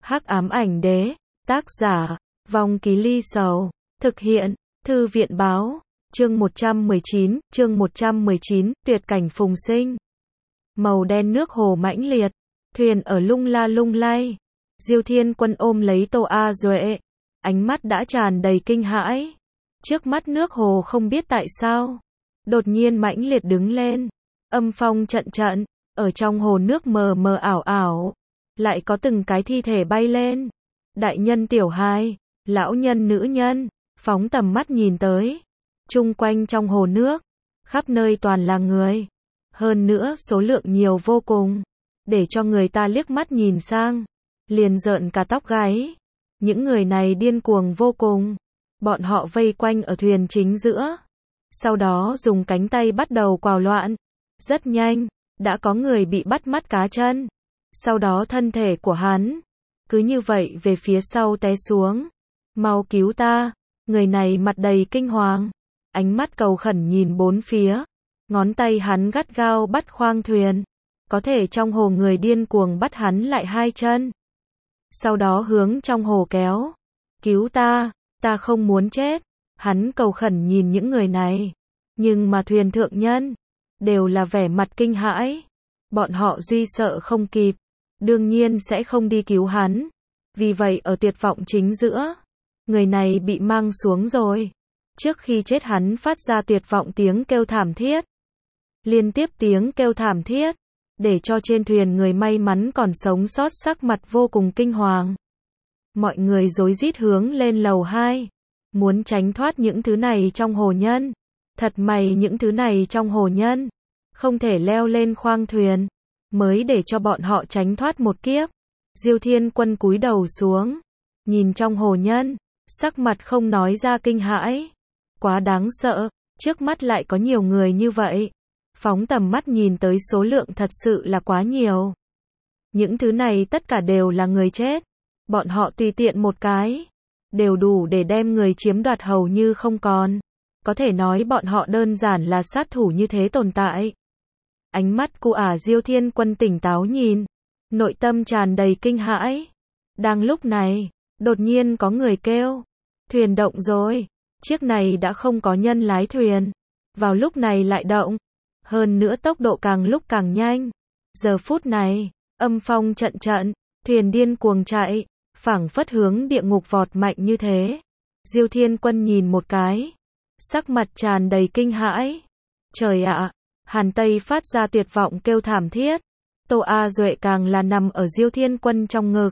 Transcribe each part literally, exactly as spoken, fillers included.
Hắc ám ảnh đế, tác giả, Vong Ký Ly Sầu, thực hiện, Thư viện báo, chương một trăm mười chín, chương một trăm mười chín, tuyệt cảnh phùng sinh. Màu đen nước hồ mãnh liệt, thuyền ở lung la lung lay. Diêu Thiên Quân ôm lấy Tô A Duệ, ánh mắt đã tràn đầy kinh hãi. Trước mắt nước hồ không biết tại sao, đột nhiên mãnh liệt đứng lên, âm phong trận trận, ở trong hồ nước mờ mờ ảo ảo, lại có từng cái thi thể bay lên. Đại nhân tiểu hài, lão nhân nữ nhân, phóng tầm mắt nhìn tới, chung quanh trong hồ nước, khắp nơi toàn là người, hơn nữa số lượng nhiều vô cùng, để cho người ta liếc mắt nhìn sang, liền rợn cả tóc gáy. Những người này điên cuồng vô cùng, bọn họ vây quanh ở thuyền chính giữa, sau đó dùng cánh tay bắt đầu quào loạn. Rất nhanh, đã có người bị bắt mắt cá chân, sau đó thân thể của hắn cứ như vậy về phía sau té xuống. Mau cứu ta! Người này mặt đầy kinh hoàng, ánh mắt cầu khẩn nhìn bốn phía, ngón tay hắn gắt gao bắt khoang thuyền, có thể trong hồ người điên cuồng bắt hắn lại hai chân, sau đó hướng trong hồ kéo. Cứu ta, ta không muốn chết. Hắn cầu khẩn nhìn những người này, nhưng mà thuyền thượng nhân đều là vẻ mặt kinh hãi, bọn họ duy sợ không kịp, đương nhiên sẽ không đi cứu hắn. Vì vậy ở tuyệt vọng chính giữa, người này bị mang xuống rồi. Trước khi chết hắn phát ra tuyệt vọng tiếng kêu thảm thiết, liên tiếp tiếng kêu thảm thiết, để cho trên thuyền người may mắn còn sống sót sắc mặt vô cùng kinh hoàng. Mọi người rối rít hướng lên lầu hai, muốn tránh thoát những thứ này trong hồ nhân. Thật may những thứ này trong hồ nhân không thể leo lên khoang thuyền, mới để cho bọn họ tránh thoát một kiếp. Diêu Thiên Quân cúi đầu xuống, nhìn trong hồ nhân, sắc mặt không nói ra kinh hãi. Quá đáng sợ, trước mắt lại có nhiều người như vậy. Phóng tầm mắt nhìn tới số lượng thật sự là quá nhiều. Những thứ này tất cả đều là người chết. Bọn họ tùy tiện một cái, đều đủ để đem người chiếm đoạt hầu như không còn. Có thể nói bọn họ đơn giản là sát thủ như thế tồn tại. Ánh mắt của ả Diêu Thiên Quân tỉnh táo nhìn, nội tâm tràn đầy kinh hãi. Đang lúc này, đột nhiên có người kêu, thuyền động rồi. Chiếc này đã không có nhân lái thuyền, vào lúc này lại động, hơn nữa tốc độ càng lúc càng nhanh. Giờ phút này, âm phong trận trận, thuyền điên cuồng chạy, phảng phất hướng địa ngục vọt mạnh như thế. Diêu Thiên Quân nhìn một cái, sắc mặt tràn đầy kinh hãi. Trời ạ! Hàn Tây phát ra tuyệt vọng kêu thảm thiết. Tô A Duệ càng là nằm ở Diêu Thiên Quân trong ngực,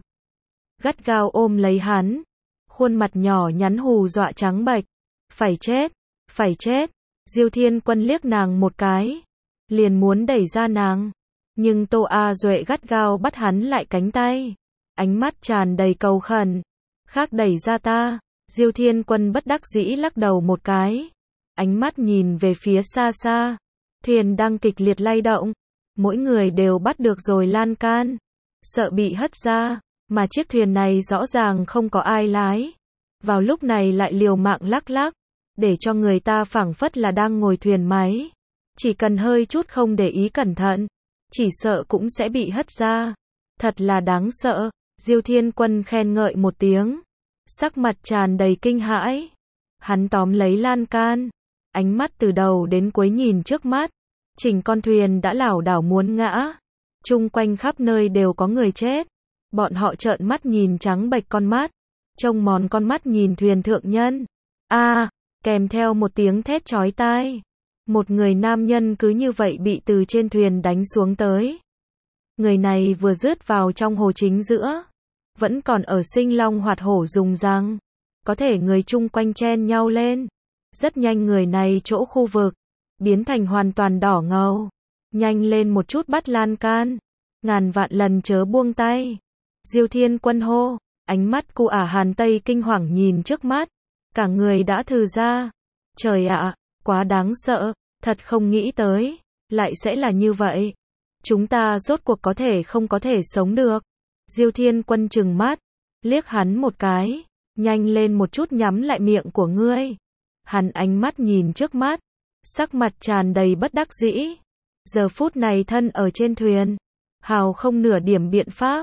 gắt gao ôm lấy hắn, khuôn mặt nhỏ nhắn hù dọa trắng bệch. Phải chết, phải chết. Diêu Thiên Quân liếc nàng một cái, liền muốn đẩy ra nàng, nhưng Tô A Duệ gắt gao bắt hắn lại cánh tay, ánh mắt tràn đầy cầu khẩn. Khác đẩy ra ta. Diêu Thiên Quân bất đắc dĩ lắc đầu một cái, ánh mắt nhìn về phía xa xa, thuyền đang kịch liệt lay động, mỗi người đều bắt được rồi lan can, sợ bị hất ra, mà chiếc thuyền này rõ ràng không có ai lái, vào lúc này lại liều mạng lắc lắc, để cho người ta phảng phất là đang ngồi thuyền máy, chỉ cần hơi chút không để ý cẩn thận, chỉ sợ cũng sẽ bị hất ra. Thật là đáng sợ. Diêu Thiên Quân khen ngợi một tiếng, sắc mặt tràn đầy kinh hãi. Hắn tóm lấy lan can, ánh mắt từ đầu đến cuối nhìn trước mắt, chỉnh con thuyền đã lảo đảo muốn ngã, chung quanh khắp nơi đều có người chết. Bọn họ trợn mắt nhìn trắng bệch con mắt, trông mòn con mắt nhìn thuyền thượng nhân. A, à, kèm theo một tiếng thét chói tai, một người nam nhân cứ như vậy bị từ trên thuyền đánh xuống tới. Người này vừa rớt vào trong hồ chính giữa, vẫn còn ở sinh long hoạt hổ dùng răng, có thể người chung quanh chen nhau lên. Rất nhanh người này chỗ khu vực biến thành hoàn toàn đỏ ngầu. Nhanh lên một chút bắt lan can, ngàn vạn lần chớ buông tay. Diêu Thiên Quân hô, ánh mắt của ả Hàn Tây kinh hoàng nhìn trước mắt, cả người đã thừ ra. Trời ạ, quá đáng sợ, thật không nghĩ tới, lại sẽ là như vậy. Chúng ta rốt cuộc có thể không có thể sống được. Diêu Thiên Quân trừng mắt, liếc hắn một cái, nhanh lên một chút nhắm lại miệng của ngươi. Hắn ánh mắt nhìn trước mắt, sắc mặt tràn đầy bất đắc dĩ. Giờ phút này thân ở trên thuyền, hào không nửa điểm biện pháp,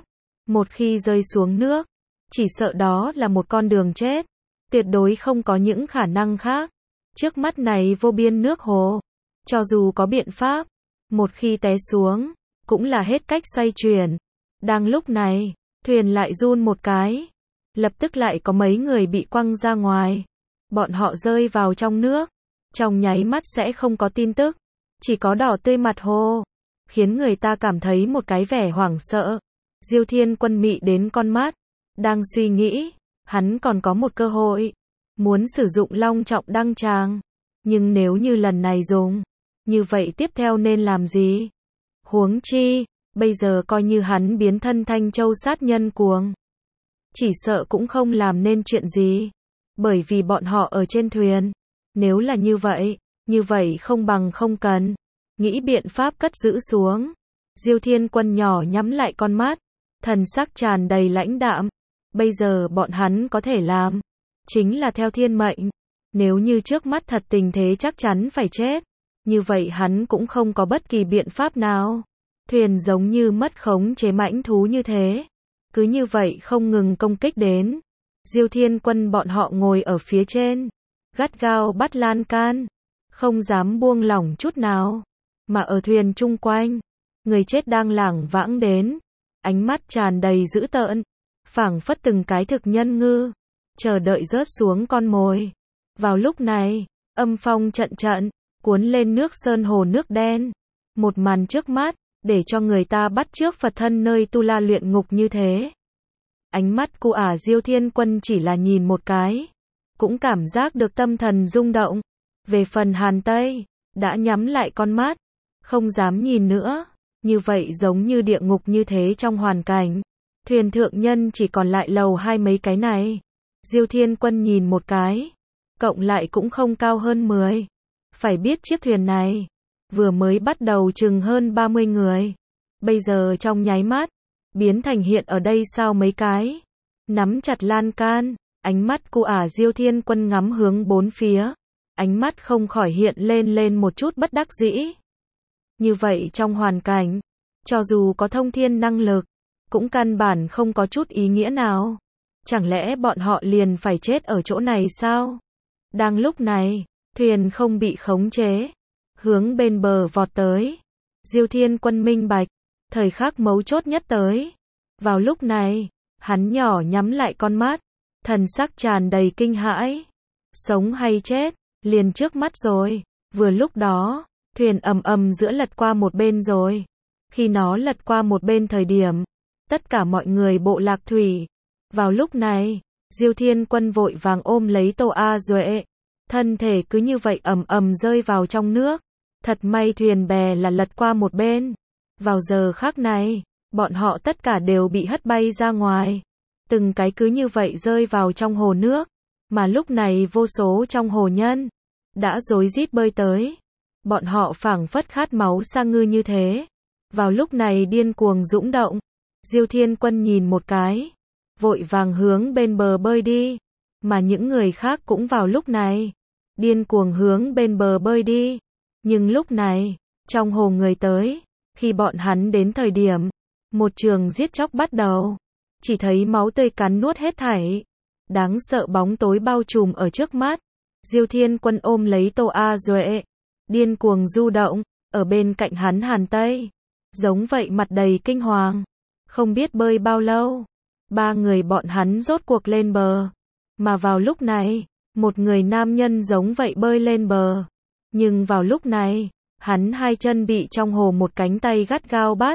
Một khi rơi xuống nước, chỉ sợ đó là một con đường chết, tuyệt đối không có những khả năng khác. Trước mắt này vô biên nước hồ, cho dù có biện pháp, một khi té xuống, cũng là hết cách xoay chuyển. Đang lúc này, thuyền lại run một cái, lập tức lại có mấy người bị quăng ra ngoài. Bọn họ rơi vào trong nước, trong nháy mắt sẽ không có tin tức, chỉ có đỏ tươi mặt hồ, khiến người ta cảm thấy một cái vẻ hoảng sợ. Diêu Thiên Quân mị đến con mắt, đang suy nghĩ, hắn còn có một cơ hội, muốn sử dụng long trọng đăng tràng, nhưng nếu như lần này dùng, như vậy tiếp theo nên làm gì? Huống chi, bây giờ coi như hắn biến thân Thanh Châu sát nhân cuồng, chỉ sợ cũng không làm nên chuyện gì, bởi vì bọn họ ở trên thuyền. Nếu là như vậy, như vậy không bằng không cần, nghĩ biện pháp cất giữ xuống. Diêu Thiên Quân nhỏ nhắm lại con mắt, thần sắc tràn đầy lãnh đạm. Bây giờ bọn hắn có thể làm, chính là theo thiên mệnh. Nếu như trước mắt thật tình thế chắc chắn phải chết, như vậy hắn cũng không có bất kỳ biện pháp nào. Thuyền giống như mất khống chế mãnh thú như thế, cứ như vậy không ngừng công kích đến. Diêu Thiên Quân bọn họ ngồi ở phía trên, gắt gao bắt lan can, không dám buông lỏng chút nào. Mà ở thuyền chung quanh, người chết đang lảng vãng đến, ánh mắt tràn đầy dữ tợn, phảng phất từng cái thực nhân ngư, chờ đợi rớt xuống con mồi. Vào lúc này, âm phong trận trận, cuốn lên nước sơn hồ nước đen. Một màn trước mắt, để cho người ta bắt chước Phật thân nơi tu la luyện ngục như thế. Ánh mắt của ả Diêu Thiên Quân chỉ là nhìn một cái, cũng cảm giác được tâm thần rung động. Về phần Hàn Tây, đã nhắm lại con mắt, không dám nhìn nữa. Như vậy giống như địa ngục như thế trong hoàn cảnh. Thuyền thượng nhân chỉ còn lại lầu hai mấy cái này. Diêu Thiên Quân nhìn một cái, cộng lại cũng không cao hơn mười. Phải biết chiếc thuyền này, vừa mới bắt đầu chừng hơn ba mươi người. Bây giờ trong nháy mắt, biến thành hiện ở đây sao mấy cái. Nắm chặt lan can, ánh mắt của ả Diêu Thiên Quân ngắm hướng bốn phía. Ánh mắt không khỏi hiện lên lên một chút bất đắc dĩ. Như vậy trong hoàn cảnh, cho dù có thông thiên năng lực, cũng căn bản không có chút ý nghĩa nào. Chẳng lẽ bọn họ liền phải chết ở chỗ này sao? Đang lúc này, thuyền không bị khống chế, hướng bên bờ vọt tới. Diêu Thiên Quân minh bạch, thời khắc mấu chốt nhất tới. Vào lúc này, hắn nhỏ nhắm lại con mắt, thần sắc tràn đầy kinh hãi. Sống hay chết, liền trước mắt rồi. Vừa lúc đó, thuyền ầm ầm giữa lật qua một bên rồi. Khi nó lật qua một bên thời điểm, tất cả mọi người bộ lạc thủy. Vào lúc này, Diêu Thiên Quân vội vàng ôm lấy Tô A Duệ, thân thể cứ như vậy ầm ầm rơi vào trong nước. Thật may thuyền bè là lật qua một bên. Vào giờ khắc này, bọn họ tất cả đều bị hất bay ra ngoài. Từng cái cứ như vậy rơi vào trong hồ nước. Mà lúc này vô số trong hồ nhân đã rối rít bơi tới. Bọn họ phảng phất khát máu sa ngư như thế. Vào lúc này điên cuồng dũng động. Diêu Thiên Quân nhìn một cái, vội vàng hướng bên bờ bơi đi. Mà những người khác cũng vào lúc này, điên cuồng hướng bên bờ bơi đi. Nhưng lúc này, trong hồ người tới, khi bọn hắn đến thời điểm, một trường giết chóc bắt đầu. Chỉ thấy máu tươi cắn nuốt hết thảy. Đáng sợ bóng tối bao trùm ở trước mắt. Diêu Thiên Quân ôm lấy Tô A Duệ, điên cuồng du động, ở bên cạnh hắn Hàn Tây. Giống vậy mặt đầy kinh hoàng. Không biết bơi bao lâu, ba người bọn hắn rốt cuộc lên bờ. Mà vào lúc này, một người nam nhân giống vậy bơi lên bờ. Nhưng vào lúc này, hắn hai chân bị trong hồ một cánh tay gắt gao bắt.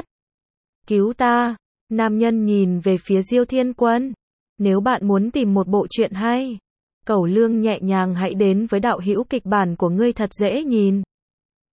Cứu ta! Nam nhân nhìn về phía Diêu Thiên Quân. Nếu bạn muốn tìm một bộ truyện hay, Cẩu Lương nhẹ nhàng hãy đến với đạo hữu kịch bản của ngươi thật dễ nhìn.